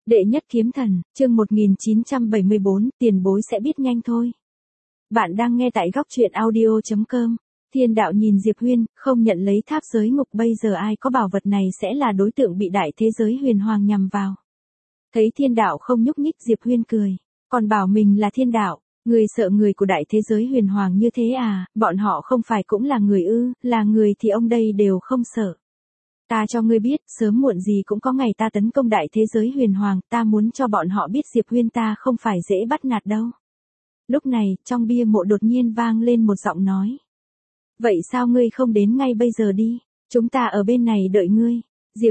Đệ nhất kiếm thần, chương 1974, tiền bối sẽ biết nhanh thôi. Bạn đang nghe tại góc truyện audio.com. Thiên đạo nhìn Diệp Huyên, không nhận lấy tháp giới ngục, bây giờ ai có bảo vật này sẽ là đối tượng bị đại thế giới huyền hoàng nhằm vào. Thấy thiên đạo không nhúc nhích, Diệp Huyên cười, còn bảo mình là thiên đạo, người sợ người của đại thế giới huyền hoàng như thế à, bọn họ không phải cũng là người ư, là người thì ông đây đều không sợ. Ta cho ngươi biết, sớm muộn gì cũng có ngày ta tấn công đại thế giới huyền hoàng, ta muốn cho bọn họ biết Diệp Huyên ta không phải dễ bắt nạt đâu. Lúc này, trong bia mộ đột nhiên vang lên một giọng nói. Vậy sao ngươi không đến ngay bây giờ đi, chúng ta ở bên này đợi ngươi.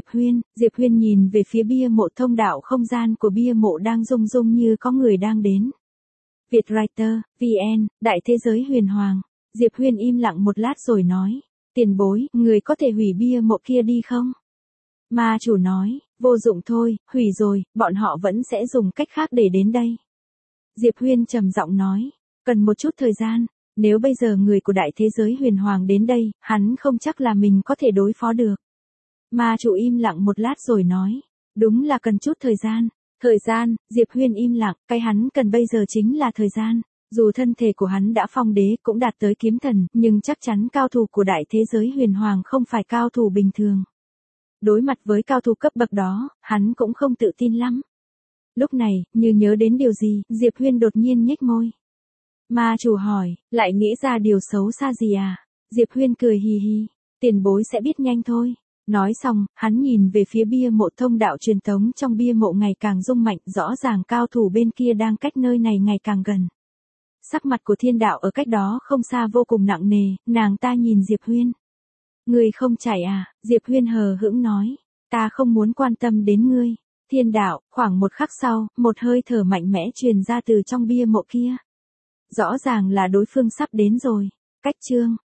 Diệp Huyên nhìn về phía bia mộ, thông đạo không gian của bia mộ đang rung rung như có người đang đến. Vietwriter, VN, đại thế giới huyền hoàng. Diệp Huyên im lặng một lát rồi nói. Tiền bối, người có thể hủy bia mộ kia đi không? Ma chủ nói, vô dụng thôi, hủy rồi, bọn họ vẫn sẽ dùng cách khác để đến đây. Diệp Huyên trầm giọng nói, cần một chút thời gian, nếu bây giờ người của đại thế giới huyền hoàng đến đây, hắn không chắc là mình có thể đối phó được. Ma chủ im lặng một lát rồi nói, đúng là cần chút thời gian. Thời gian, Diệp Huyên im lặng, cái hắn cần bây giờ chính là thời gian. Dù thân thể của hắn đã phong đế cũng đạt tới kiếm thần, nhưng chắc chắn cao thủ của đại thế giới huyền hoàng không phải cao thủ bình thường. Đối mặt với cao thủ cấp bậc đó, hắn cũng không tự tin lắm. Lúc này, như nhớ đến điều gì, Diệp Huyên đột nhiên nhếch môi. Ma chủ hỏi, lại nghĩ ra điều xấu xa gì à? Diệp Huyên cười hì hì, tiền bối sẽ biết nhanh thôi. Nói xong, hắn nhìn về phía bia mộ, thông đạo truyền tống trong bia mộ ngày càng rung mạnh, rõ ràng cao thủ bên kia đang cách nơi này ngày càng gần. Sắc mặt của thiên đạo ở cách đó không xa vô cùng nặng nề, nàng ta nhìn Diệp Huyên. Ngươi không chạy à? Diệp Huyên hờ hững nói, ta không muốn quan tâm đến ngươi. Thiên đạo, khoảng một khắc sau, một hơi thở mạnh mẽ truyền ra từ trong bia mộ kia. Rõ ràng là đối phương sắp đến rồi. Cách chương